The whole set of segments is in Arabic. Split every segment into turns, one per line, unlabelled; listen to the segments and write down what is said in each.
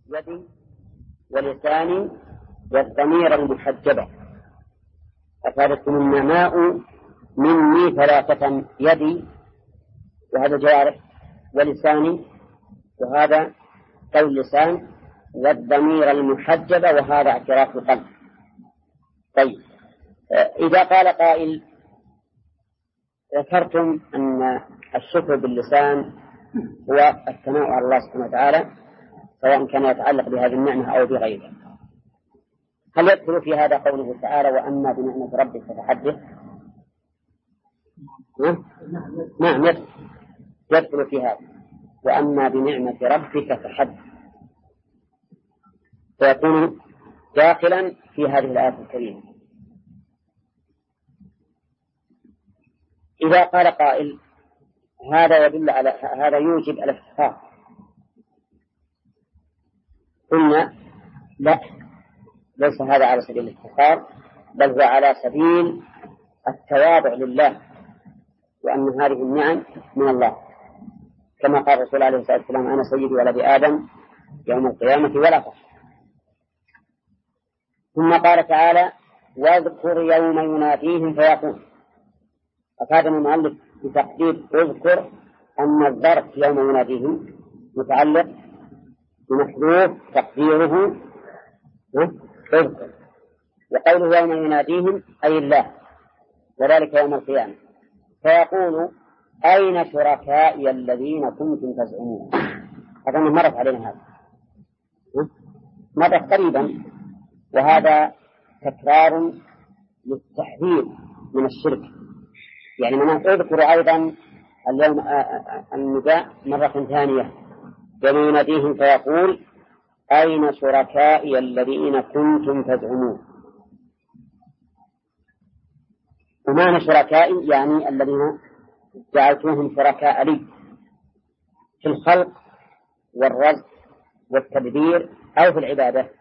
يدي ولساني والضمير المحجبة. أفادتكم النماء مني ثلاثة: يدي، وهذا جوارح، ولساني، وهذا قول اللسان، والضمير المحجبة، وهذا اعتراف القلب. طيب، إذا قال قائل: ذكرتم أن الشكر باللسان هو الثناء على الله سبحانه وتعالى، سواء كان يتعلق بهذه النعمة أو بغيرها، هل يدخل في هذا قوله تعالى: وأما بنعمة ربك فحدث؟ نعم، يدخل في هذا: وأما بنعمة ربك فحدث، فيكون داخلا في هذه الآية الكريمة. إذا قال قائل: هذا يدل على هذا يوجب الافتخار، قلنا: لا، ليس هذا على سبيل الافتخار، بل هو على سبيل التواضع لله، وأن هذه النعم من الله، كما قال الرسول عليه الصلاة والسلام: أنا سيد ولد آدم يوم القيامة ولا فخر. ثم قال تعالى: واذكر يوم يناديهم فيقول. أفاد المؤلف بتقدير اذكر أن الظرف يوم يناديهم متعلق بمحذوف تقديره اذكر، وقوله يوم يناديهم أي الله، وذلك يوم القيامة، فيقول: أين شركائي الذين كنتم تزعمون؟ أظن مرت علينا هذا، مرت قريبا، وهذا تكرار للتحذير من الشرك. يعني من اذكر أيضا اليوم النداء مرة ثانية: يوم يناديهم فيقول: أين شركائي الذين كنتم تزعمون. ومعنى شركائي يعني الذين جعلتوهم شركاء لي في الخلق والرزق والتدبير أو في العبادة.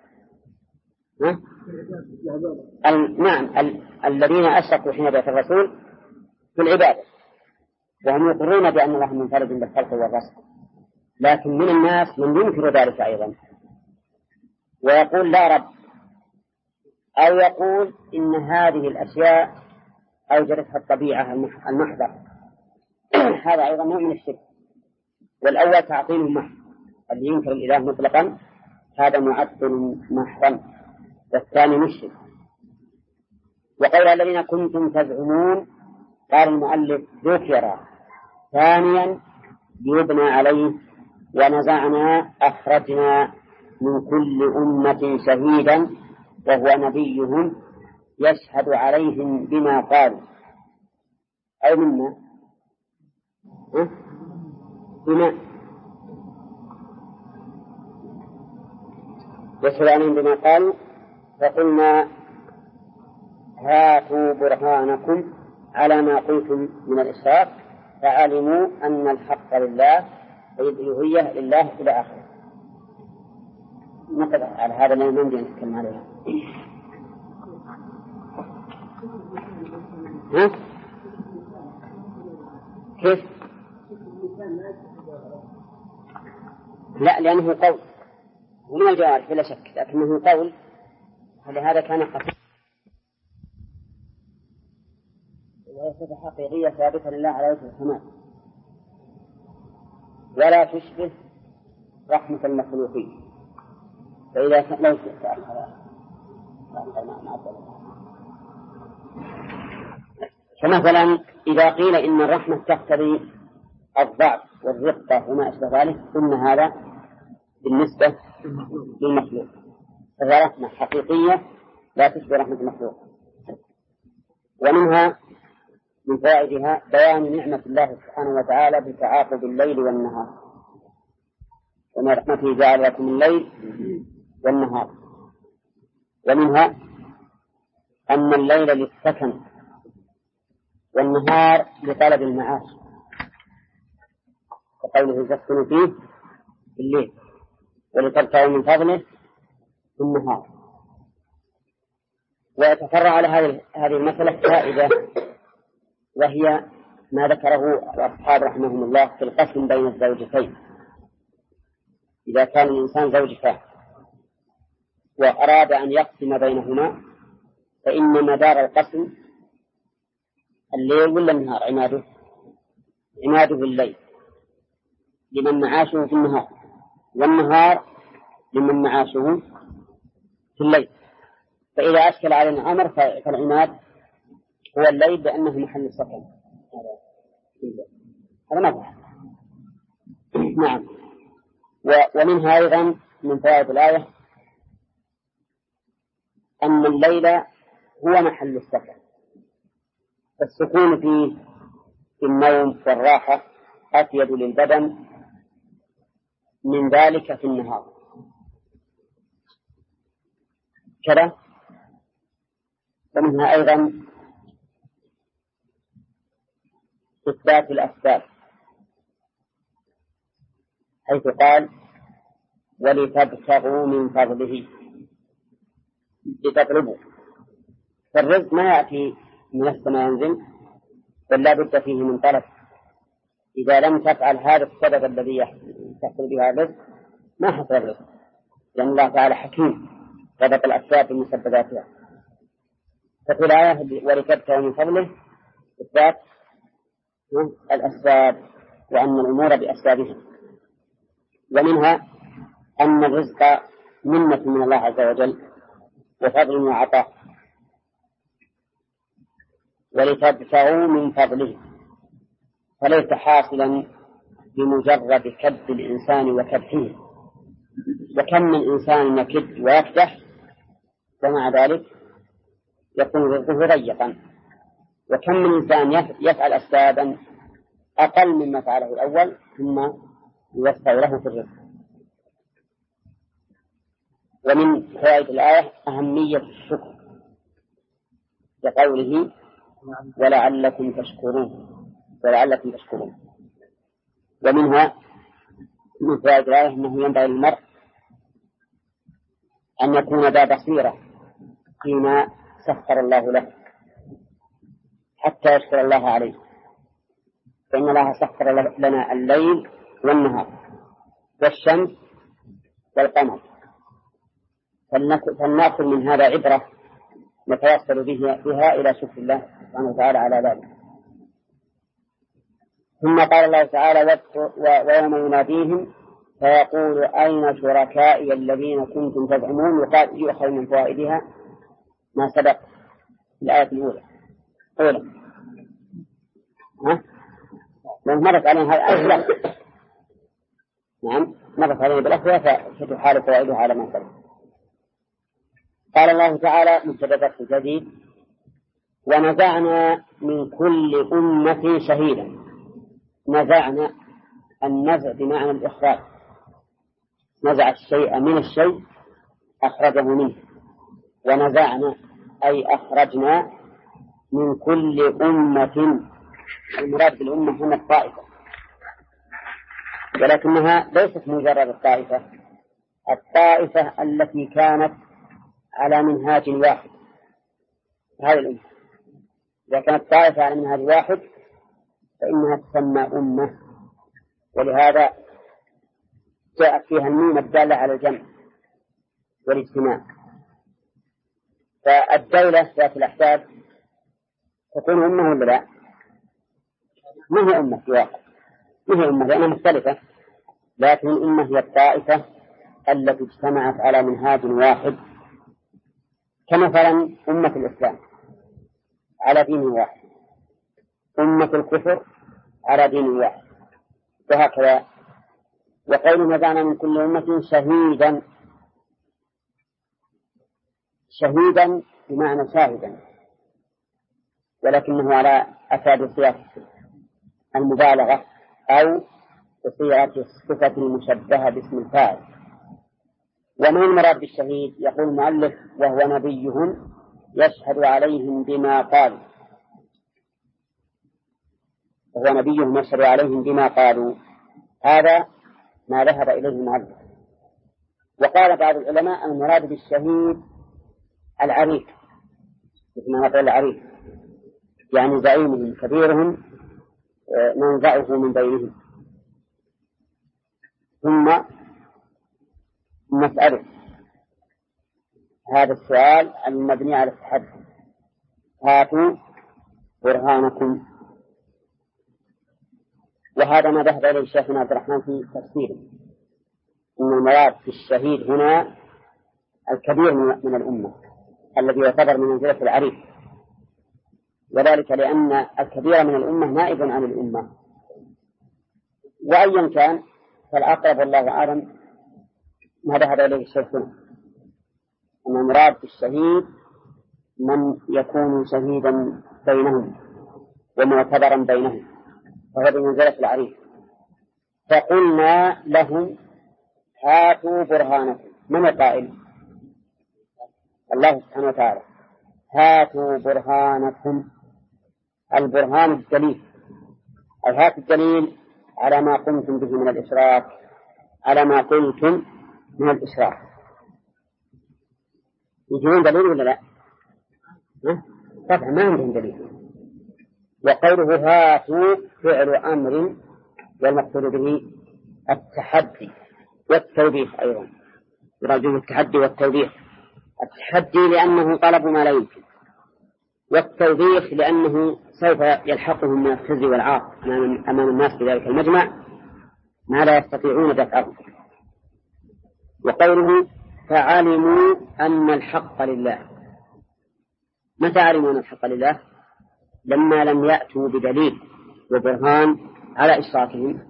نعم، الذين أشركوا حين بعث الرسول في العبادة، وهم يقرون بأن الله منفرد بالخلق والرزق، لكن من الناس من ينكر ذلك أيضا ويقول: لا رب، أو يقول إن هذه الأشياء أوجدتها الطبيعة المحضة. هذا أيضا نوع من الشرك. والأول تعطيل محض، اللي ينكر الإله مطلقا هذا معطل محضا، والثاني مشرك. وقول الذين كنتم تزعمون، قال المؤلف: ذكر ثانيا يبنى عليه: ونزعنا أخرجنا من كل أمة شهيدا وهو نبيهم يشهد عليهم بما قالوا. أي منا بما يشهد عليهم بما قالوا، فقلنا: هاتوا برهانكم على ما قلتم من الإشراك، فعلموا أن الحق لله والألوهية لله إلى آخره. نقف على هذا الذي نمضي نتكلم عليه. كيف؟ لا، لأنه قول ومن الجوارح بلا شك، لكنه قول، فلهذا كان قصير. وهي صفة حقيقية ثابتة لله على وجه الكمال، ولا تشبه رحمة المخلوقين. فإذا لو تأخر فمثلا إذا قيل إن الرحمة تقتضي الضعف والرقة وما أشبه ذلك، قلنا هذا بالنسبة للمخلوق، فهي رحمة حقيقية لا تشبه رحمة المخلوق. ومنها من فوائدها بيان نعمة الله سبحانه وتعالى بتعاقب الليل والنهار، ومن رحمته جعل لكم الليل والنهار. ومنها أن الليل للسكن والنهار لطلب المعاش، وقوله تسكن فيه في الليل ولتبتغوا من فضله في النهار. ويتفرع على هذه المسألة فائدة، وهي ما ذكره الأصحاب رحمهم الله في القسم بين الزوجتين. إذا كان الإنسان زوجتان وأراد أن يقسم بينهما فإن مدار القسم الليل ولا النهار؟ عماده الليل لمن معاشه في النهار، والنهار لمن معاشه في الليل. فإذا أشكل علينا الأمر فالعماد هو الليل لأنه محل السكن. هذا ما نعم. ومنها أيضا من فوائد الآية أن الليل هو محل السكن، فالسكون فيه في النوم والراحة أفيد للبدن من ذلك في النهار كذا. ومنها أيضا إثبات الأسباب، حيث قال ولتبتغوا من فضله، لتطلبوا. فالرزق ما يأتي من السماء ينزل، بل لا بد فيه من طلب. إذا لم تفعل هذا السبب الذي تحصل بها الرزق ما حصل الرزق، لأن الله تعالى حكيم ربط الأسباب بمسبباتها. ففي الآية ولتبتغوا من فضله إثبات الأسباب وأن الأمور بأسبابها. ومنها أن الرزق منة من الله عز وجل وفضل وعطاء. ولتبتغوا من فضله فليس حاصلا بمجرد كد الإنسان وكدحه، وكم من إنسان يكد ويكدح ومع ذلك يكون رزقه ضيقا، وكم من إنسان يفعل أسبابا أقل مما فعله الأول ثم يوسع له في الرزق. ومن فوائد الآية أهمية الشكر لقوله ولعلكم تشكرون. ومنها من فوائد الآية أنه ينبغي للمرء أن يكون ذا بصيرة فيما سخر الله له حتى يشكر الله عليه، فإن الله سخر لنا الليل والنهار والشمس والقمر، فلنأخذ من هذا عبرة نتوصل بها إلى شكر الله سبحانه وتعالى على ذلك. ثم قال الله تعالى ويوم يناديهم فيقول أين شركائي الذين كنتم تزعمون، وقال يؤخذ من فوائدها ما سبق الآية الأولى. مرت علينا هذه الآية نعم مرت علينا بالأخوة فتحال فوائدها على ما سبق. قال الله تعالى مبتدأ جديد ونزعنا من كل أمة شهيدا. نزعنا، النزع بمعنى الإخراج، نزع الشيء من الشيء أخرجه منه. ونزعنا أي أخرجنا من كل أمة، المراد بالأمة هنا الطائفة، ولكنها ليست مجرد الطائفة التي كانت على منهاج واحد. هذه الأمة إذا كانت طائفة على منهاج واحد فإنها تسمى أمة، ولهذا جاءت فيها النون الدالة على الجمع والاجتماع. فالدولة ذات الأحزاب تكون أمة ولا لا؟ ما هي أمة في واقع، ما هي أمة لأنها مختلفة، لكن الأمة هي الطائفة التي اجتمعت على منهاج واحد، كمثلا أمة الإسلام على دين واحد، أمة الكفر على دين واحد، وهكذا. وقول نزعنا من كل أمة شهيدا بمعنى شاهدا، ولكنه على أساس صيغة المبالغة أو بصيغة الصفة المشبهة باسم الفاعل. وما المراد بالشهيد؟ يقول المؤلف وهو نبيهم يشهد عليهم بما قالوا، وهو نبيهم يشهد عليهم بما قالوا، هذا ما ذهب إليه المؤلف. وقال بعض العلماء المراد بالشهيد العريف، مثل ما قال العريف يعني زعيمهم كبيرهم ننزعه من بينهم. ثم نسأله هذا السؤال المبني على التحدي. هاتوا برهانكم. وهذا ما ذهب إليه الشيخ عبد الرحمن في تفسيره، أن المراد في الشهيد هنا الكبير من الأمة الذي يعتبر من منزلة العريف، وذلك لأن الكبير من الأمة نائب عن الأمة. وأيا كان فالأقرب والله أعلم ما ذهب إليه الشيخ هنا، أن المراد في الشهيد من يكون شهيدا بينهم ومعتبرا بينهم، وهو بمنزلة العريف. فقلنا لهم هاتوا برهانكم. من القائل؟ الله سبحانه وتعالى. هاتوا برهانكم، البرهان الدليل، أي هات الدليل على ما قمتم به من الإشراك، على ما قلتم من الإشراك. يجيون دليل ولا لا؟ طبعا ما عندهم دليل. وقوله هاتوا فعل أمر والمقصود به التحدي والتوبيخ أيضا، يراجعون التحدي والتوبيخ. التحدي لأنه طلب ما لا يمكن، والتوبيخ لأنه سوف يلحقهم من الخزي والعار أمام الناس في ذلك المجمع ما لا يستطيعون دفعه. وقوله فعلموا أن الحق لله. متى علموا أن الحق لله؟ لما لم يأتوا بدليل وبرهان على إشراكهم،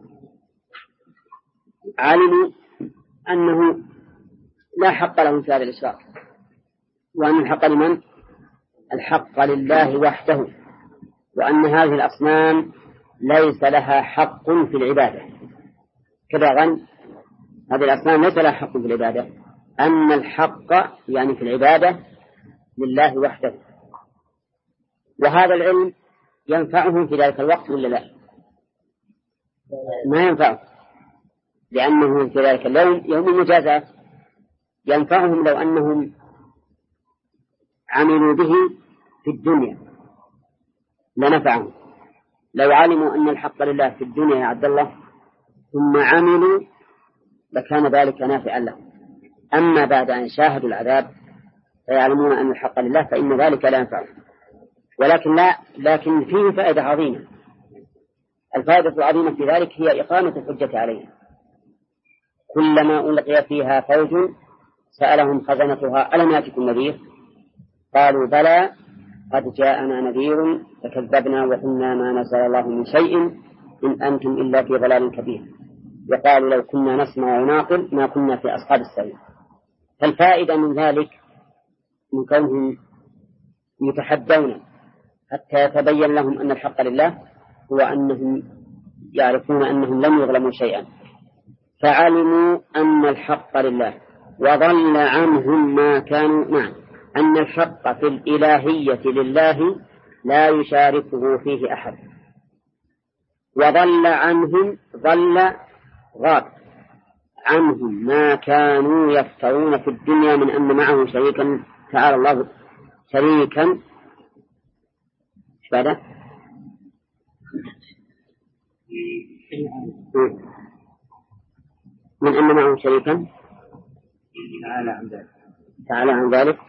علموا أنه لا حق لهم في هذا الإشراك، وأن الحق لمن؟ الحق لله وحده، وأن هذه الأصنام ليس لها حق في العبادة. كذا غن هذه الأصنام ليس لها حق في العبادة، أن الحق يعني في العبادة لله وحده. وهذا العلم ينفعهم في ذلك الوقت ولا لا؟ ما ينفعهم، لأنه في ذلك اليوم يوم المجازات. ينفعهم لو أنهم عملوا به في الدنيا لنفعهم. لو علموا أن الحق لله في الدنيا يا عبد الله ثم عملوا لكان ذلك نافعا لهم. أما بعد أن شاهدوا العذاب فيعلمون أن الحق لله فإن ذلك لا ينفعهم. لكن فيه فائدة عظيمة. الفائدة العظيمة في ذلك هي إقامة الحجة عليهم. كلما ألقي فيها فوج سألهم خزنتها ألم يأتكم نذير؟ قالوا بلى قد جاءنا نذير فكذبنا وقلنا ما نزل الله من شيء إن أنتم إلا في ضلال كبير. وقالوا لو كنا نسمع ونعقل ما كنا في أصحاب السعير. فالفائدة من ذلك من كونهم يتحدون حتى يتبين لهم أن الحق لله هو أنهم يعرفون أنهم لم يظلموا شيئا. فعلموا أن الحق لله وضل عنهم ما كانوا أن الحق في الإلهية لله لا يشاركه فيه أحد. وضل عنهم غاب عنهم ما كانوا يفترون في الدنيا من أن معه شريكا. تعالى الله شريكا ايش بعده؟ من أن معه شريكا تعالى عن ذلك.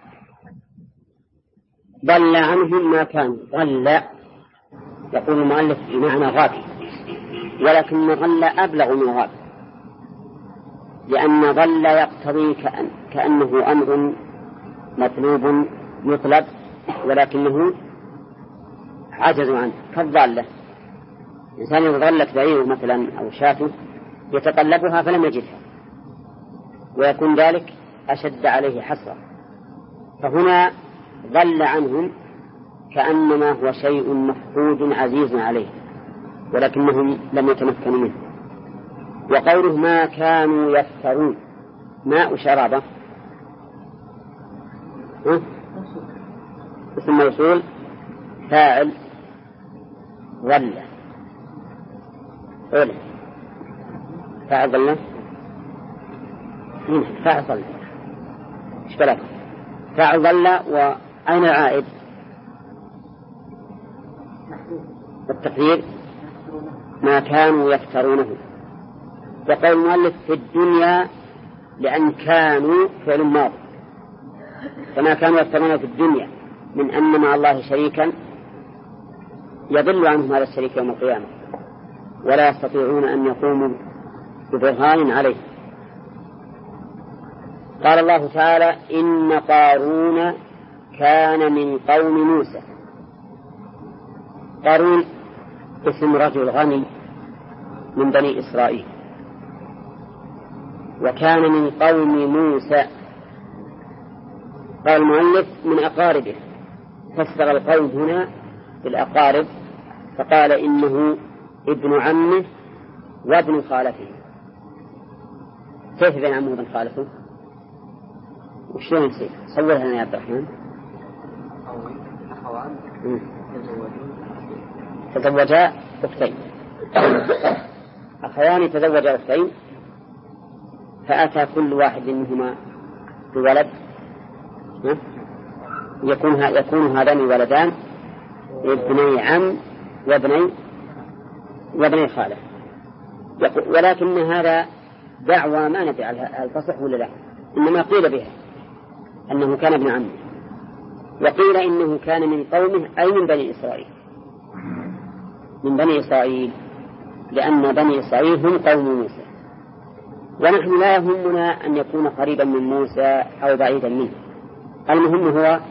ضل عنهم ما كانوا. ضل يقول المؤلف بمعنى غاب، ولكن ضل أبلغ من غاب، لأن ضل يقتضي كأنه أمر مطلوب يطلب ولكنه عجز عنه. كالضالة، إنسان ضلت بعيره مثلا أو شاته يتطلبها فلم يجدها ويكون ذلك أشد عليه حسرة. فهنا ضل عنهم كأنما هو شيء مفقود عزيز عليه ولكنهم لم يتمكنوا منه. وقوله ما كانوا يفترون ماء شرابة اسم موصول فاعل ظل أولا فاعل ظل فاعل ظل اشتراك فاعل ظل. وأين العائد؟ التقدير ما كانوا يفترونه. وقول المؤلف في الدنيا لأن كانوا فعل ماضي كما كانوا يفترون في الدنيا من أن مع الله شريكا يضل عنهم هذا الشريك يوم القيامة ولا يستطيعون أن يقوموا ببرهان عليه. قال الله تعالى إن قارون كان من قوم موسى. قارون اسم رجل غني من بني إسرائيل وكان من قوم موسى. قال المؤلف من أقاربه، فسر القوم هنا بالأقارب فقال إنه ابن عمه وابن خالته. كيف بين عمه وابن خالته؟ وشلون يصير؟ صورها لنا يا عبد الرحمن. تزوجا أختين، أخوان تزوجا أختين فأتى كل واحد منهما بولد يكون هذان ولدان ابني عم وابني خالة. ولكن هذا دعوى ما ندري هل تصح ولا لا، إنما قيل بها أنه كان ابن عمه، وقيل إنه كان من قومه أي من بني إسرائيل، من بني إسرائيل، لأن بني إسرائيل هم قوم موسى، ونحن لا يهمنا أن يكون قريبا من موسى أو بعيدا منه، المهم هو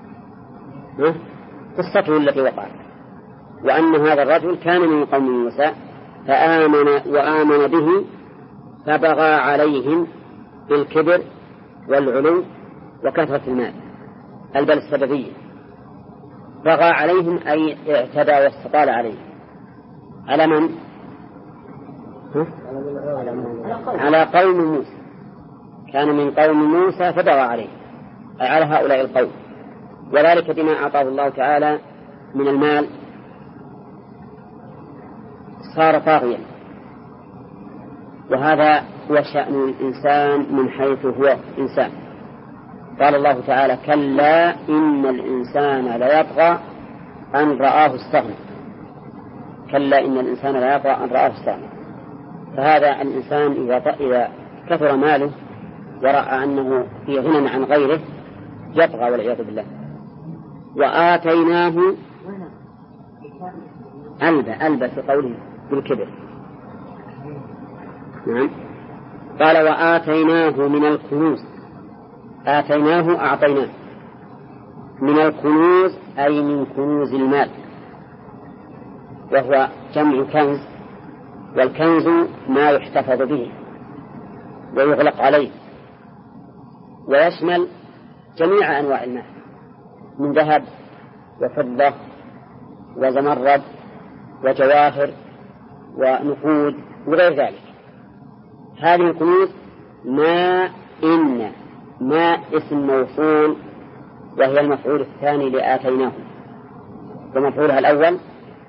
قصته التي وقعت، وأن هذا الرجل كان من قوم موسى وآمن به فبغى عليهم بالكبر والعلو وكثرة المال، البل السببية. بغى عليهم أي اعتدى واستطال عليهم. على من؟ على قوم موسى، كان من قوم موسى فبغى عليه أي على هؤلاء القوم، وذلك بما أعطاه الله تعالى من المال صار طاغيا، وهذا هو شأن الإنسان من حيث هو إنسان. قال الله تعالى كلا إن الإنسان ليطغى أن رآه استغنى. كلا إن الإنسان ليطغى أن رآه استغنى. فهذا الإنسان إذا كثر ماله ورأى أنه في غنى عن غيره يطغى والعياذ بالله. وآتيناه ألبى في قوله بالكبر. نعم. قال وآتيناه من الكنوز، آتيناه أعطيناه من الكنوز أي من كنوز المال، وهو جمع كنز، والكنز ما يحتفظ به ويغلق عليه، ويشمل جميع أنواع المال من ذهب وفضة وزمرد وجواهر ونقود وغير ذلك. هذه الكنوز ما اسم موصول، وهي المفعول الثاني لآتيناه، ومفعولها الأول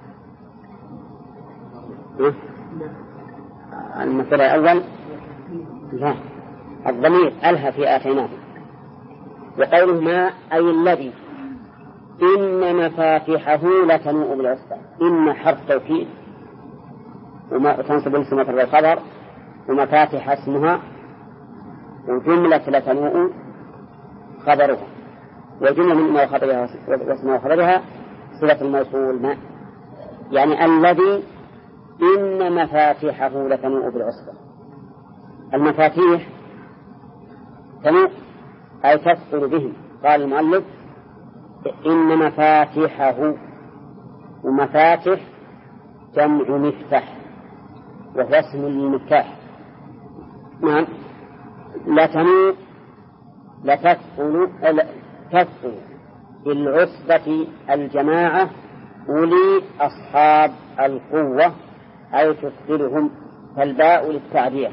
المفعول الأول لا الضمير ألها في آتيناه. وقوله ما أي الذي إن مفاتحه لتنوء بالعصبة. إن حرف توكيد وما تنصب اسم الخبر، ومفاتح اسمها، وجملة لتنوء خبرها، وجملة من وخبرها واسمها وخبرها صلة الموصول ما، يعني الذي إن مفاتحه لتنوء بالعصبة. المفاتيح تنوء أي تثقل بهم. قال المؤلف إن مفاتحه، ومفاتح جمع مفتاح وهو اسم للمفتاح. نعم. لتنوء تثقل بالعصبة الجماعة أولي أصحاب القوة أي تثقلهم، فالباء للتعدية.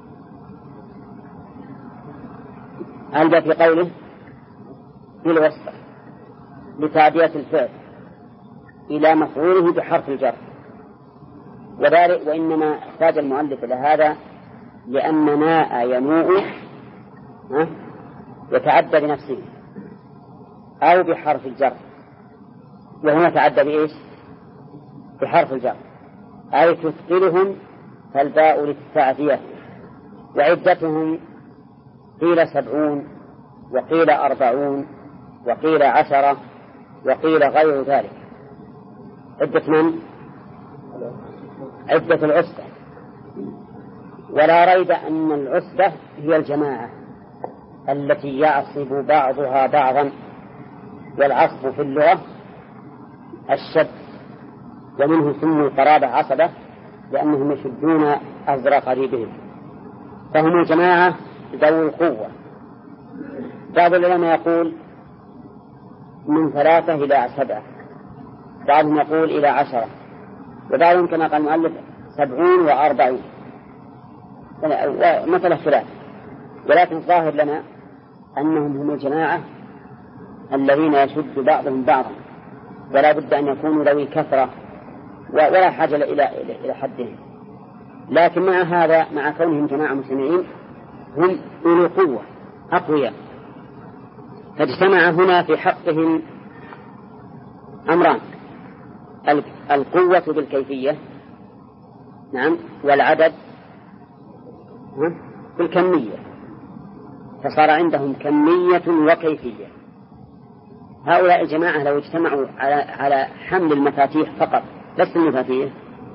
ألبى في قوله بالوصف لتعدية الفعل إلى مفعوله بحرف الجر، وذلك وإنما احتاج المؤلف إلى هذا لأن ماء ينوء يتعدى بنفسه أو بحرف الجر، وهنا تعدى بإيش؟ بحرف الجر أي تثقلهم، فالباء للتعدية. وعدتهم قيل 70 وقيل 40 وقيل 10 وقيل غير ذلك. عدة من؟ عدة العصبة. ولا ريب أن العصبة هي الجماعة التي يعصب بعضها بعضا، والعصب في اللغة الشد، ومنه سموا القرابة عصبة لأنهم يشدون أزر قريبهم، فهم الجماعة ذوي القوة. بعض العلماء يقول من 3 إلى 7، بعضهم يقول إلى 10، وبعضهم كما قال المؤلف 70 و40 مثل ثلاث. ولكن الظاهر لنا أنهم هم الجماعة الذين يشد بعضهم بعضا، ولا بد أن يكونوا ذوي كثرة ولا حاجة إلى حدهم. لكن مع هذا، مع كونهم جماعة مجتمعين، هم أولو قوة أقوياء، فاجتمع هنا في حقهم أمران: القوة بالكيفية، نعم، والعدد بالكمية، فصار عندهم كمية وكيفية. هؤلاء الجماعة لو اجتمعوا على حمل المفاتيح فقط، بس المفاتيح،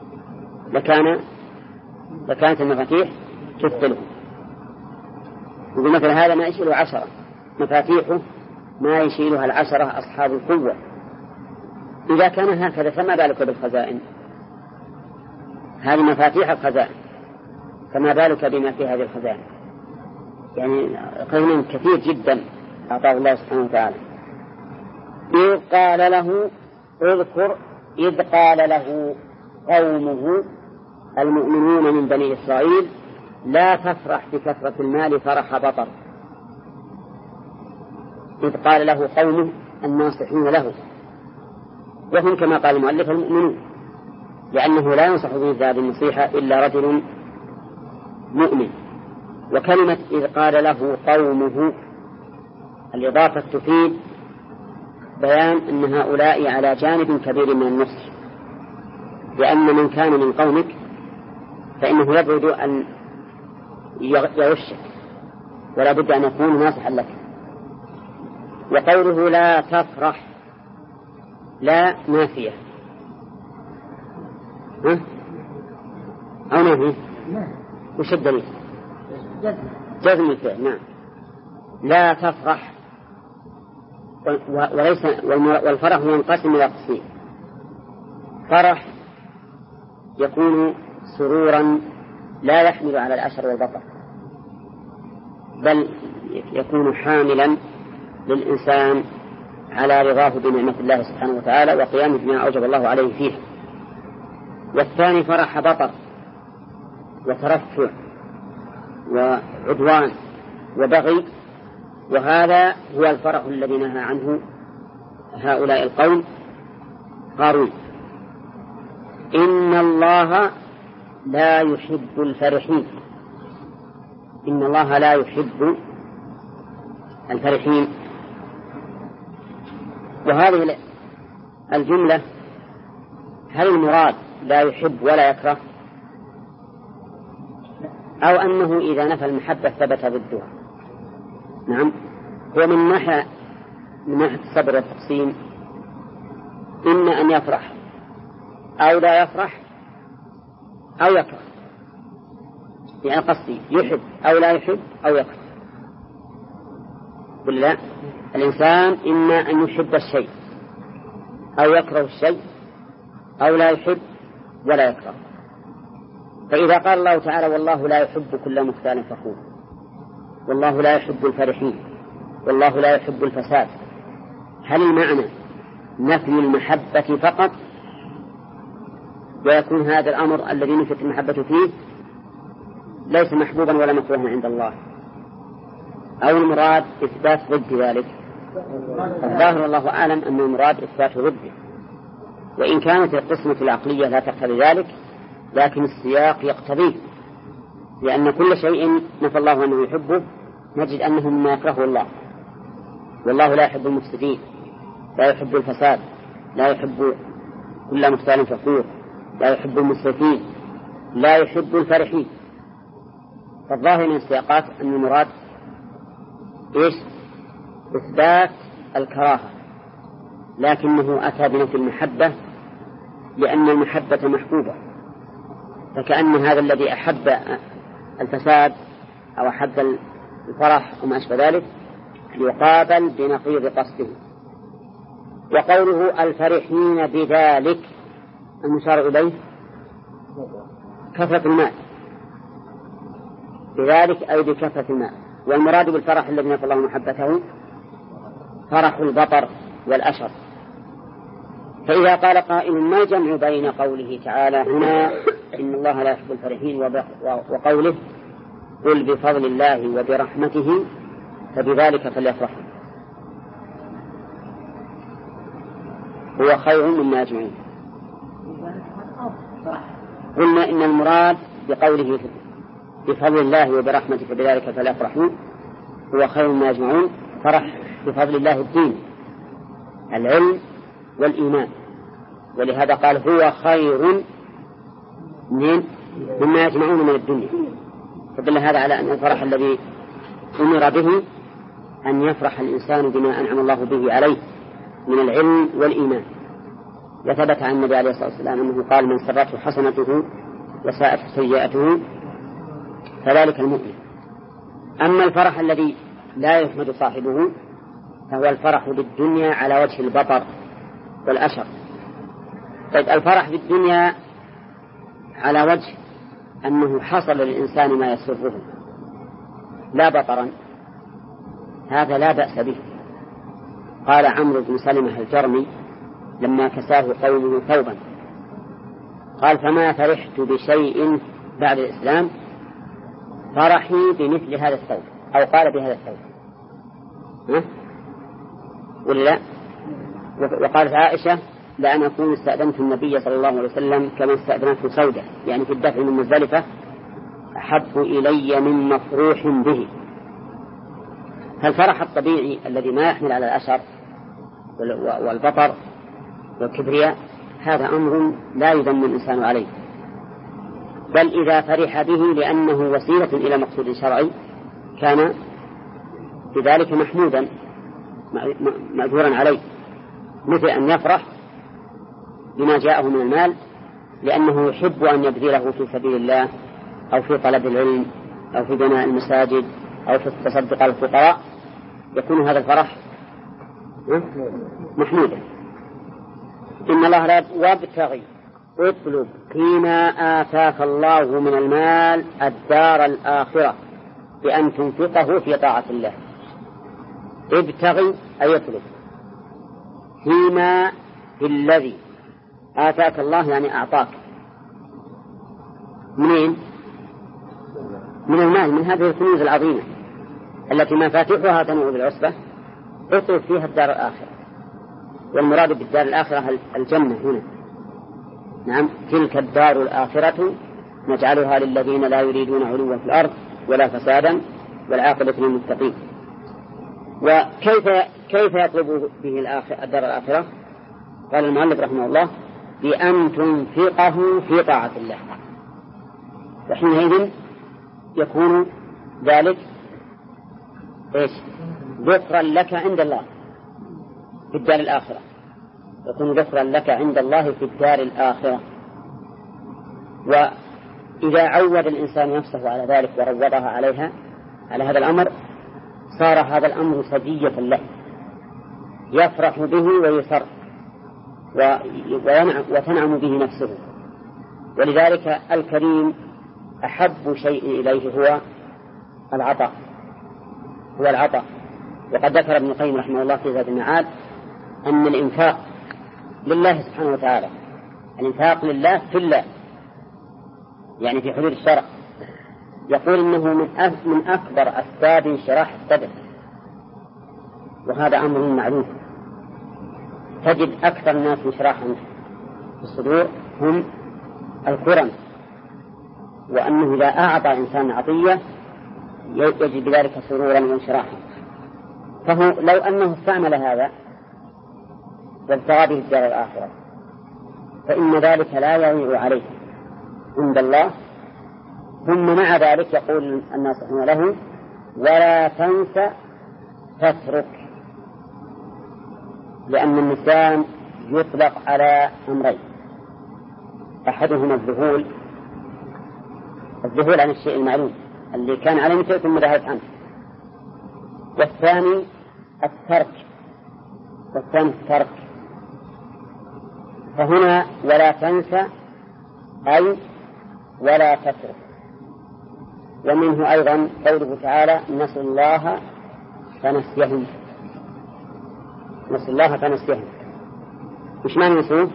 لكانت المفاتيح تثقلهم. وبمثل هذا ما يشيله 10 مفاتيحه ما يشيلها 10 أصحاب القوة. إذا كان هكذا فما بالك بالخزائن؟ هذه مفاتيح الخزائن، فما بالك بما في هذه الخزائن؟ يعني قيم كثير جدا أعطاه الله سبحانه وتعالى. إذ قال له، اذكر إذ قال له قومه المؤمنون من بني إسرائيل: لا تفرح بكثرة المال فرح بطر. إذ قال له قومه الناصحين له، وهم كما قال المؤلف المؤمنون، لأنه لا ينصح بذلك النصيحة إلا رجل مؤمن. وكلمة إذ قال له قومه الإضافة تفيد بيان أن هؤلاء على جانب كبير من النصح، لأن من كان من قومك فإنه يبعد أن يغشك، ولا بد أن يكون ناصحا لك. وقوله لا تفرح، لا نافية أو نافية، وش الدليل؟ جزم الفعل، نعم. لا تفرح، وليس والفرح ينقسم إلى قسمين: فرح يكون سرورا لا يحمل على العشر والبطر، بل يكون حاملا للإنسان على رضاه بنعمة الله سبحانه وتعالى وقيامه بما أوجب الله عليه فيه. والثاني فرح بطر وترفع وعدوان وبغي، وهذا هو الفرح الذي نهى عنه هؤلاء القوم. قارون: إن الله لا يحب الفرحين. إن الله لا يحب الفرحين. وهذه الجملة هل المراد لا يحب ولا يكره، أو أنه إذا نفى المحبة ثبت ضدها؟ نعم، هو من ناحية الصبر والتقسيم، إما أن يفرح أو لا يفرح أو يكره، يعني قصدي يحب أو لا يحب أو يكره. ولا الإنسان إما أن يحب الشيء أو يكره الشيء أو لا يحب ولا يكره. فإذا قال الله تعالى: والله لا يحب كل مختال فخور، والله لا يحب الفرحين، والله لا يحب الفساد، هل المعنى نفي المحبة فقط ويكون هذا الأمر الذي نفت المحبة فيه ليس محبوبا ولا مكروها عند الله، أو المراد إثبات ضد ذلك؟ الظاهر والله أعلم أن المراد إثبات ضده، وإن كانت القسمة العقلية لا تقتضي ذلك لكن السياق يقتضيه، لأن كل شيء نفى الله أنه يحبه نجد أنه مما يكرهه الله. والله لا يحب المفسدين، لا يحب الفساد، لا يحب كل مختال فخور، لا يحب المسرفين، لا يحب الفرحين. فالظاهر من السياقات أن المراد إيش؟ إثبات الكراهة، لكنه أتى بنفي المحبة لأن المحبة محبوبة، فكأن هذا الذي أحب الفساد أو أحب الفرح وما أشبه ذلك يقابل بنقيض قصده. وقوله الفرحين بذلك المشار إليه كثرة الماء، بذلك أي بكثرة الماء، والمراد بالفرح الذي نفى الله محبته فرح البطر والأشر. فإذا قال قائل ما الجمع بين قوله تعالى هنا إن الله لا يحب الفرحين وقوله قل بفضل الله وبرحمته فبذلك فليفرحوا هو خير مما يجمعون؟ قلنا إن المراد بقوله بفضل الله وبرحمته فبذلك فليفرحوا هو خير مما يجمعون، فرح بفضل الله الدين العلم والإيمان، ولهذا قال هو خير مما يجمعون من الدنيا، فدل هذا على أن الفرح الذي أمر به أن يفرح الإنسان بما أنعم الله به عليه من العلم والإيمان. وثبت عن النبي عليه الصلاة والسلام أنه قال من سرته حسنته وساءته سيئته فذلك المؤمن. أما الفرح الذي لا يحمد صاحبه فهو الفرح بالدنيا على وجه البطر والأشر. طيب الفرح بالدنيا على وجه أنه حصل للإنسان ما يسره لا بطرا، هذا لا بأس به. قال عمرو بن سلمة الجرمي لما كساه قومه ثوبا قال فما فرحت بشيء بعد الإسلام فرحي بمثل هذا الثوب، أو قال بهذا الثوب ولا لا؟ وقالت عائشة لأن أكون استأذنت النبي صلى الله عليه وسلم كما استأذنته سودة، يعني في الدفع من مزدلفة أحب إلي من مفروح به. فالفرح الطبيعي الذي ما يحمل على الأشر والبطر والكبرياء هذا أمر لا يذم الإنسان عليه، بل إذا فرح به لأنه وسيلة إلى مقصود شرعي كان بذلك محمودا مأجورا عليه، مثل أن يفرح بما جاءه من المال لأنه يحب أن يبذله في سبيل الله أو في طلب العلم أو في بناء المساجد أو في التصدق على الفقراء، يكون هذا الفرح محمودا. إن الله لا وابتغي اطلب فيما آتاك الله من المال الدار الآخرة بأن تنفقه في طاعة الله. ابتغي أي اطلب فيما في الذي آتاك الله يعني أعطاك منين؟ من المال، من هذه الكنوز العظيمة التي مفاتيحها تنوء بالعصبة، اطلب فيها الدار الآخرة. والمراد بالدار الآخرة الجنة هنا. نعم تلك الدار الآخرة نجعلها للذين لا يريدون علوا في الأرض ولا فسادا والعاقبة للمتقين. وكيف يطلب به الدار الآخرة؟ قال المؤلف رحمه الله بأن تنفقه في طاعة الله، وحينئذ يكون ذلك ذكرا لك عند الله في الدار الآخرة، يكون ذكرا لك عند الله في الدار الآخرة. وإذا عود الإنسان نفسه على ذلك وروضها عليها على هذا الأمر صار هذا الأمر سجية له يفرح به ويسر وتنعم به نفسه. ولذلك الكريم أحب شيء إليه هو العطاء، وقد ذكر ابن القيم رحمه الله في زاد المعاد أن الإنفاق لله سبحانه وتعالى، الإنفاق لله في الله يعني في حدود الشرع، يقول إنه من أكبر أسباب انشراح الصدر، وهذا أمر معلوم. تجد أكثر الناس انشراحا في الصدور هم القرن، وأنه إذا أعطى إنسان عطية يجد بذلك سرورا وانشراحا. فهو لو أنه استعمل هذا وابتغى به الدار الآخرة فإن ذلك لا يضيع عليه عند الله. ثم مع ذلك يقول الناصحون له ولا تنس تترك لأن النسيان يطلق على أمرين: أحدهما الذهول عن الشيء المعلوم اللي كان عليه نسيان ثم ذهلت عنه، والثاني الترك. فهنا ولا تنسى أي ولا تترك. ومنه أيضا قوله تعالى: نسوا الله فنسيهم. وش معنى نسوه؟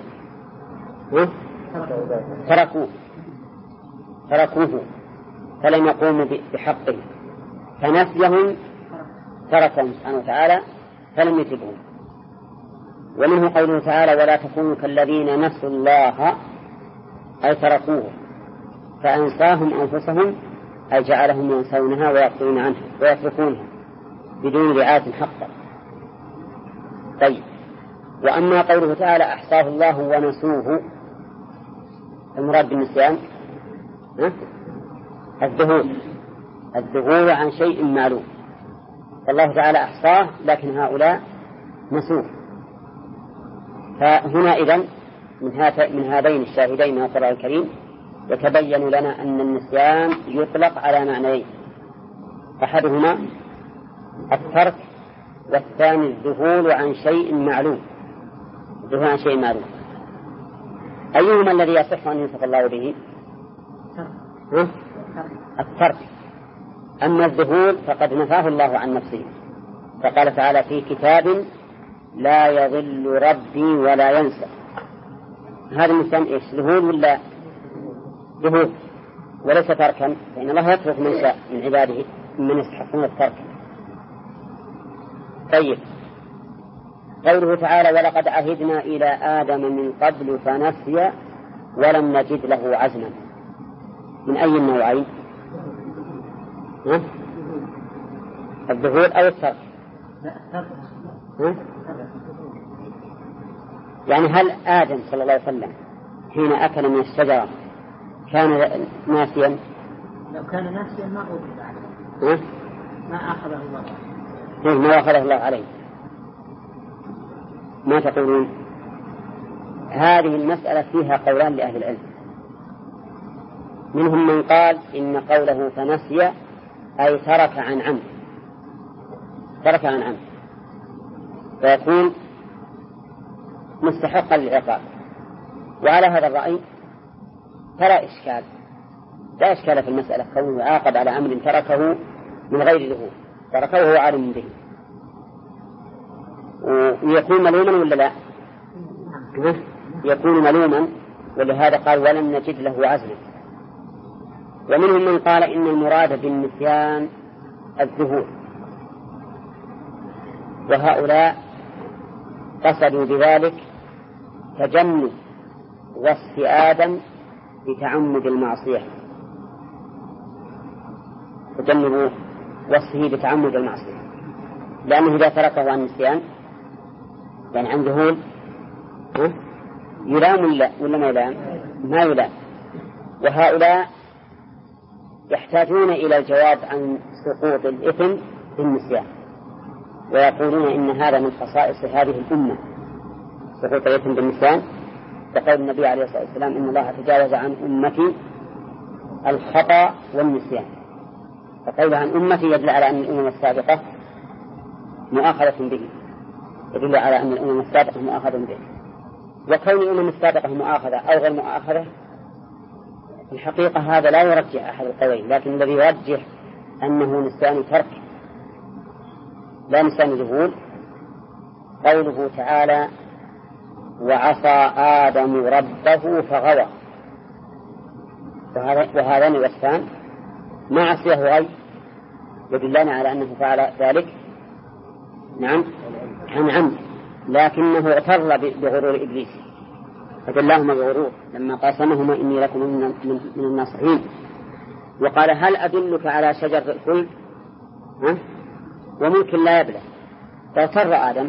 تركوه فلم يقوموا بحقه، فنسيهم تركهم سبحانه وتعالى فلم يتبهم. ومنه قوله تعالى: ولا تكونوا كالذين نسوا الله أي تركوه فأنساهم أنفسهم أي جعلهم ينسونها ويغفلون عنها ويتركونها بدون رعاية حقا. طيب، وأما قوله تعالى: أحصاه الله ونسوه، المراد بالنسيان الذهول عن شيء معلوم. فالله تعالى أحصاه لكن هؤلاء نسوه. فهنا إذن من هذين الشاهدين من القرآن الكريم يتبين لنا أن النسيان يطلق على معنيين: أحدهما الترك، والثاني الذهول عن شيء معلوم. أيهما الذي يصح أن ينصف الله به؟ الترك. أما الذهول فقد نفاه الله عن نفسه، فقال تعالى في كتاب: لا يضل ربي ولا ينسى. هذا الإنسان إيش؟ ذهول ولا ذهول وليس تركا، فإن الله يترك من شاء من عباده من يستحقون الترك. طيب، قوله تعالى: ولقد عهدنا إلى آدم من قبل فنسي ولم نجد له عزما. من أي النوعين؟ الذهول أو الترك؟ يعني هل آدم صلى الله عليه وسلم حين أكل من الشجرة كان ناسيا؟
لو كان ناسيا ما أخذه الله.
ما أخذه الله عليه. ما تقولون؟ هذه المسألة فيها قولان لأهل العلم. منهم من قال إن قوله فنسي أي ترك عن عمد فيكون مستحقا للعقاب. وعلى هذا الرأي فلا إشكال، لا إشكال في المسألة، كونه يعاقب على أمر تركه من غير ذهول، تركه وهو عالم به، ويكون ملوما ولا لا؟ يكون ملوما، ولهذا قال: ولم نجد له عزما. ومنهم من قال إن المراد بالنسيان الذهول، وهؤلاء قصدوا بذلك تجنب وصف آدم بتعمد المعصية، تجنب وصفه بتعمد المعصية، لأنه إذا تركه عن النسيان يعني عن ذهول يلام ولا ما يلام؟ ما يلام. وهؤلاء يحتاجون إلى الجواب عن سقوط الإثم بالنسيان، ويقولون إن هذا من خصائص هذه الأمة، سقوط الإثم بالنسيان، وقول النبي عليه الصلاة والسلام: إن الله تجاوز عن أمتي الخطأ والنسيان. فقول عن أمتي يدل على أن الأمم السابقة مؤاخذة به، يدل على أن الأمم السابقة مؤاخذة به. وكون الأمم السابقة مؤاخذة أو غير مؤاخذة في الحقيقة هذا لا يرجح أحد القولين، لكن الذي يرجح أنه نسيان ترك لا نسيان ذهول. قوله تعالى: وعصى آدم ربه فغوى، وهذان الوصفان ما عصيه غي يدلنا على أنه فعل ذلك عن عمد، لكنه اغتر بغرور إبليس فدلاهما بغرور لما قاسمهما: إني لكم من الناصحين. وقال: هل أدلك على شجر الخلد وممكن لا يبلغ. فاغتر آدم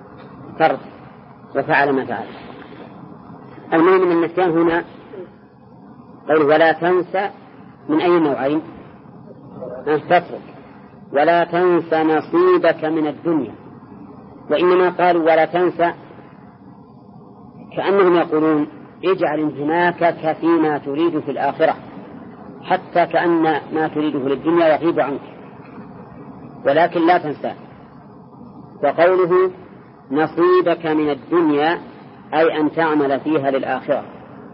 وفعل ما فعل. المهم من النسيان هنا قال: ولا تنسى من أي نوعين؟ تترك. ولا تنسى نصيبك من الدنيا. وإنما قالوا ولا تنسى كأنهم يقولون اجعل انهماكك فيما تريد في الآخرة، حتى كأن ما تريده للدنيا يغيب عنك، ولكن لا تنسى. وقوله نصيبك من الدنيا أي أن تعمل فيها للآخرة.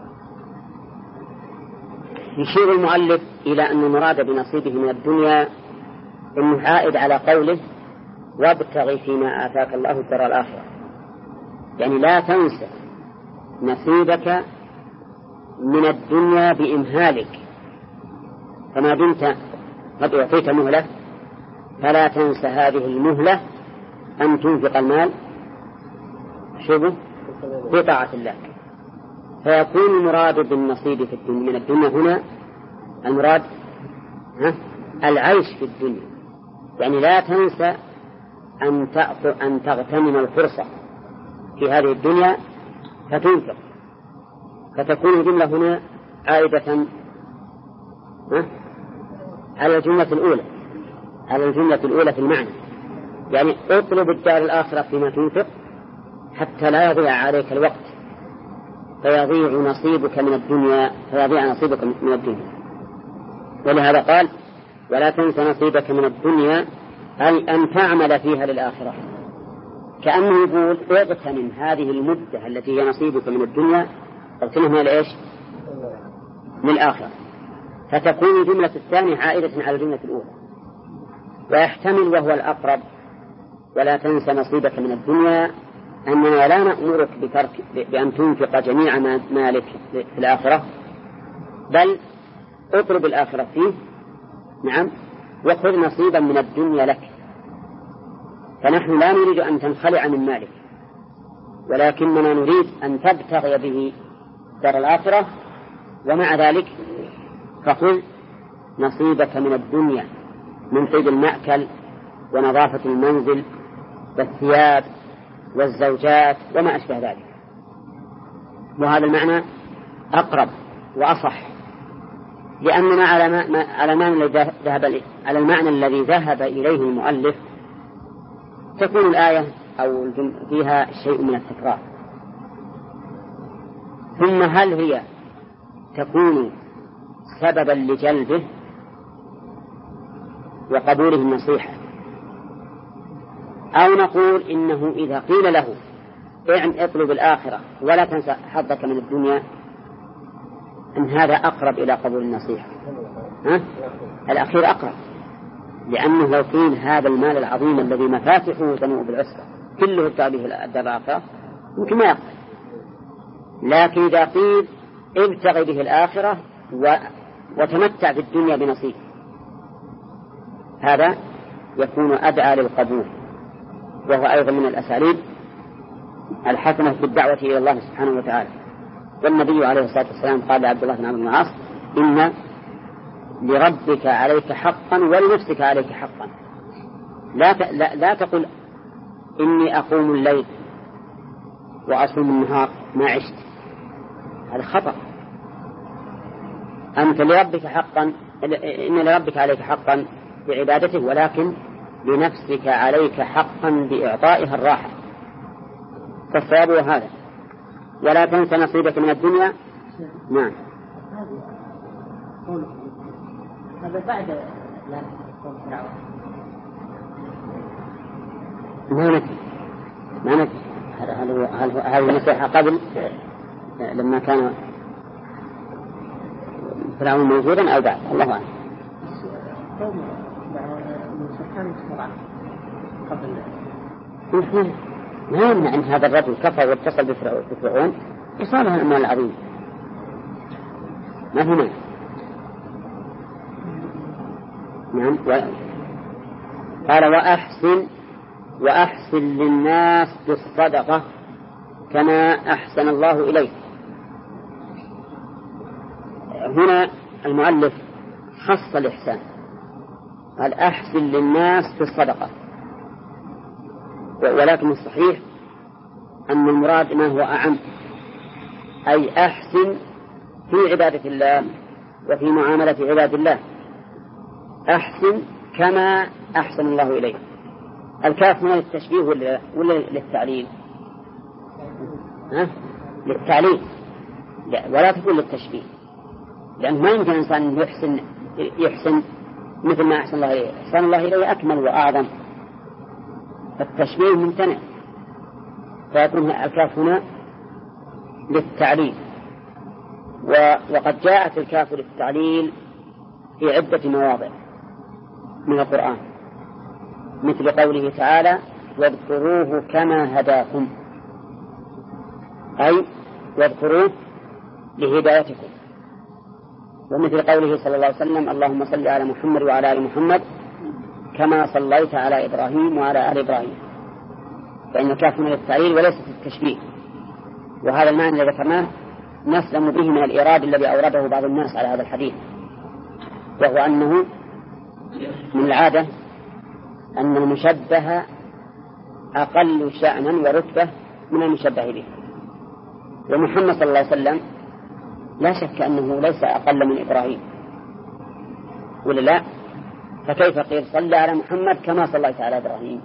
يشير المؤلف إلى أن المراد بنصيبه من الدنيا إنه عائد على قوله وابتغي فيما آتاك الله الدار الآخرة، يعني لا تنسى نصيبك من الدنيا بإمهالك، فما دمت قد أعطيت مهلة فلا تنسى هذه المهلة أن تنفق المال شبه بطاعة الله. فيكون المراد بالنصيب في الدنيا من الدنيا هنا المراد العيش في الدنيا، يعني لا تنسى أن تغتنم الفرصة في هذه الدنيا فتنفق، فتكون الجملة هنا عائدة على الجملة الأولى في المعنى، يعني اطلب الدار الآخرة فيما تنفق حتى لا يضيع عليك الوقت فيضيع نصيبك من الدنيا. ولهذا قال ولا تنسى نصيبك من الدنيا أي أن تعمل فيها للآخرة، كأنه يقول اغتنم هذه المدة التي هي نصيبك من الدنيا، اغتنمها لإيش؟ للآخرة، فتكون الجملة الثانية عائدة على الجملة الأولى. ويحتمل وهو الأقرب ولا تنسى نصيبك من الدنيا أننا لا نأمرك بأن تنفق جميع مالك في الآخرة، بل اطلب الآخرة فيه، نعم، وخذ نصيبا من الدنيا لك. فنحن لا نريد أن تنخلع من مالك، ولكننا نريد أن تبتغي به دار الآخرة، ومع ذلك فخذ نصيبك من الدنيا من طيب المأكل ونظافة المنزل والثياب والزوجات وما أشبه ذلك. وهذا المعنى أقرب وأصح، لأننا على المعنى الذي ذهب إليه المؤلف تكون الآية أو فيها شيء من التكرار. ثم هل هي تكون سببا لجلبه وقبوله النصيحة، أو نقول إنه إذا قيل له اطلب الآخرة ولا تنسى حظك من الدنيا أن هذا أقرب إلى قبول النصيحة؟ الأخير أقرب، لأنه لو قيل هذا المال العظيم الذي مفاتحه تنوء بالعسرة كله ابتغى به الدار الآخرة يمكن ما يقبل، لكن إذا قيل ابتغي به الآخرة وتمتع في الدنيا بنصيب، هذا يكون أدعى للقبول، وهو أيضا من الأساليب الحسنة في الدعوة إلى الله سبحانه وتعالى. والنبي عليه الصلاة والسلام قال لعبد الله بن عمرو بن العاص إن لربك عليك حقا ولنفسك عليك حقا. لا تقل إني أقوم الليل وأصوم النهار ما عشت، هذا خطأ. أنت لربك حقا، إن لربك عليك حقا بعبادته، ولكن لنفسك عليك حقا بإعطائها الراحة، فالصواب هذا. ولا تنسى نصيبك من الدنيا. نعم،
هذا بعد لا
ما نكفي. هل النصيحة قبل لما كان فرعون موجودا أو بعد؟ الله أعلم. ما يمنع أن هذا الرجل كفر واتصل بفرعون إصابه المال العظيم، ما هنا. نعم. قال وأحسن للناس بالصدقة كما أحسن الله إليك. هنا المؤلف خص الإحسان، قال أحسن للناس بالصدقة، ولكن الصحيح أن المراد ما هو أعم، أي أحسن في عبادة الله وفي معاملة عباد الله، أحسن كما أحسن الله إليك، الكاف هنا للتشبيه ولا للتعليل؟ للتعليل، لا ولا تكون للتشبيه، لأن ما يمكن إنسان يحسن مثل ما أحسن الله إليه. أحسن الله إليه أكمل وأعظم، فالتشبيه ممتنع، فيكون الكاف هنا للتعليل. وقد جاءت الكاف للتعليل في عدة مواضع من القرآن، مثل قوله تعالى واذكروه كما هداكم، أي واذكروه لهدايتكم. ومثل قوله صلى الله عليه وسلم اللهم صل على محمد وعلى آل محمد كما صليت على إبراهيم وعلى آل إبراهيم، فإن الكاف من التعليل وليست التشبيه. وهذا المعنى الذي ذكرناه نسلم به من الإيراد الذي أورده بعض الناس على هذا الحديث، وهو أنه من العادة أن المشبه أقل شأنا ورتبة من المشبه به. ومحمد صلى الله عليه وسلم لا شك أنه ليس أقل من إبراهيم، ولا لا؟ فكيف قيل صلى على محمد كما صليت على إبراهيم؟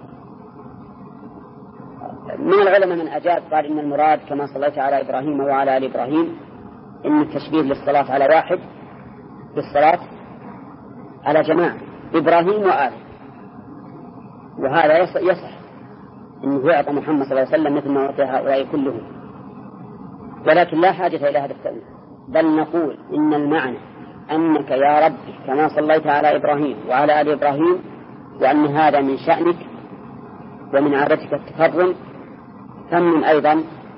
من العلماء من أجاب قال إن المراد كما صليت على إبراهيم وعلى آل إبراهيم إن التشبيه للصلاة على واحد بالصلاة على جماعة إبراهيم وآله، وهذا يصح إنه يعطى محمد صلى الله عليه وسلم مثل ما أعطي هؤلاء كلهم، ولكن لا حاجة إلى هذا التأويل، بل نقول إن المعنى أنك يا ربي كما صليت على إبراهيم وعلى آل إبراهيم، وأن هذا من شأنك ومن عادتك التكرم، ثم أيضا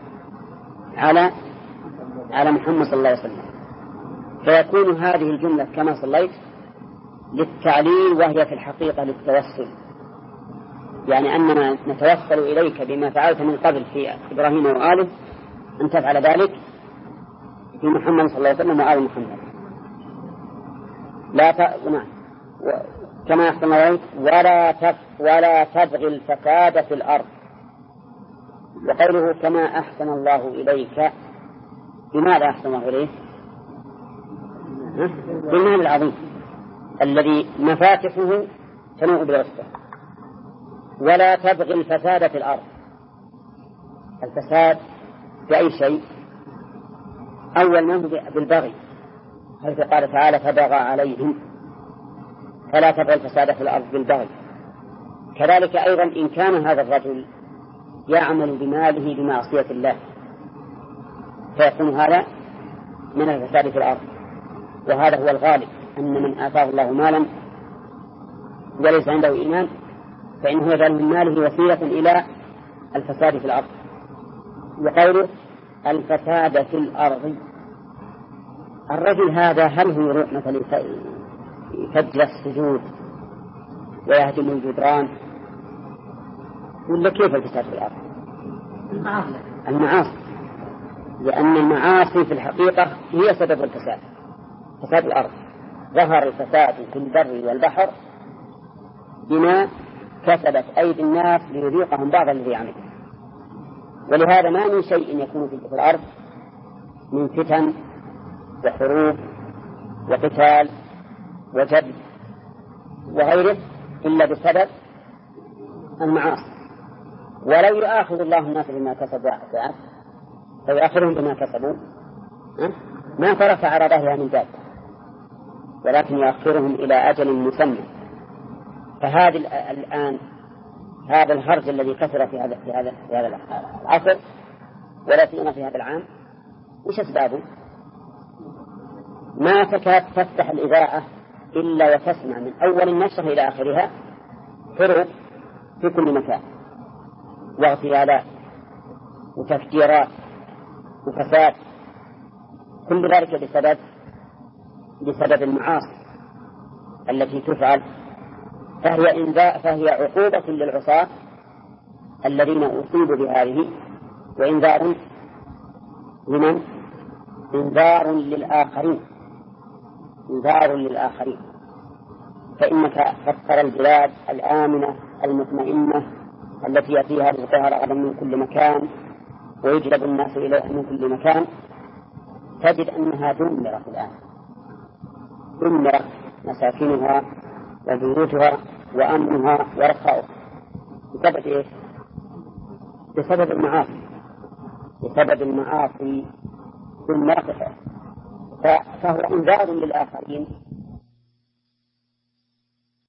على محمد صلى الله عليه وسلم. فيكون هذه الجملة كما صليت للتعليل، وهي في الحقيقة للتوسل، يعني أننا نتوسل إليك بما فعلت من قبل في إبراهيم وآله أن تفعل ذلك في محمد صلى الله عليه وسلم وآل محمد. نعم. كما أحسن الله ولا تبغي الفساد في الأرض. وقوله كما أحسن الله إليك، بماذا أحسن الله إليه؟ بالمعنى العظيم الذي مفاتحه تنوء بالعصبة. ولا تبغي الفساد في الأرض، الفساد بأي شيء؟ أول ما هو بالبغي، حيث قال تعالى فبغى عليهم، فلا تبغي الفساد في الأرض بالبغي. كذلك أيضا إن كان هذا الرجل يعمل بماله بمعصية الله، فيكون هذا من الفساد في الأرض. وهذا هو الغالب، أن من آتاه الله مالا وليس عنده إيمان فإنه يجعل من ماله وسيلة إلى الفساد في الأرض. وقوله الفساد في الأرض، الرجل هذا هل هو يروح مثلا يفجر السجود ويهدم الجدران، ولا كيف الفساد في الأرض؟ المعاصي، لأن المعاصي في الحقيقة هي سبب الفساد، فساد الأرض. ظهر الفساد في البر والبحر بما كسبت أيدي الناس ليذيقهم بعض الذي يعمل. ولهذا ما من شيء يكون في الأرض من فتن وحروب وقتال وجد وغيره إلا بسبب المعاصي. ولو يؤاخذ الله الناس بما كسبوا فيؤاخذهم بما كسبوا ما ترك على ظهرها من ذلك، ولكن يؤخرهم إلى أجل مسمى. فهذه الآن هذا الهرج الذي كثر في هذا العصر ولا سيما في هذا العام، وش أسبابه؟ ما تكاد تفتح الإذاعة إلا وتسمع من أول النشر إلى آخرها حروب في كل مكان، واغتيالات وتفجيرات وفساد، كل ذلك بسبب المعاصي التي تفعل. فهي عقوبة للعصاة الذين أصيبوا بهذه، وإنذار لمن؟ إنذار للآخرين. فإنك قد ترى البلاد الآمنة المطمئنة التي يأتيها رزقها رغدا من كل مكان ويجلب الناس إليها من كل مكان، تجد أنها دمرت الآن، دمرت مساكنها وبيوتها وأمنها ورخاؤها بسبب إيش؟ بسبب المعاصي، بسبب المعاصي فهو إنذار للآخرين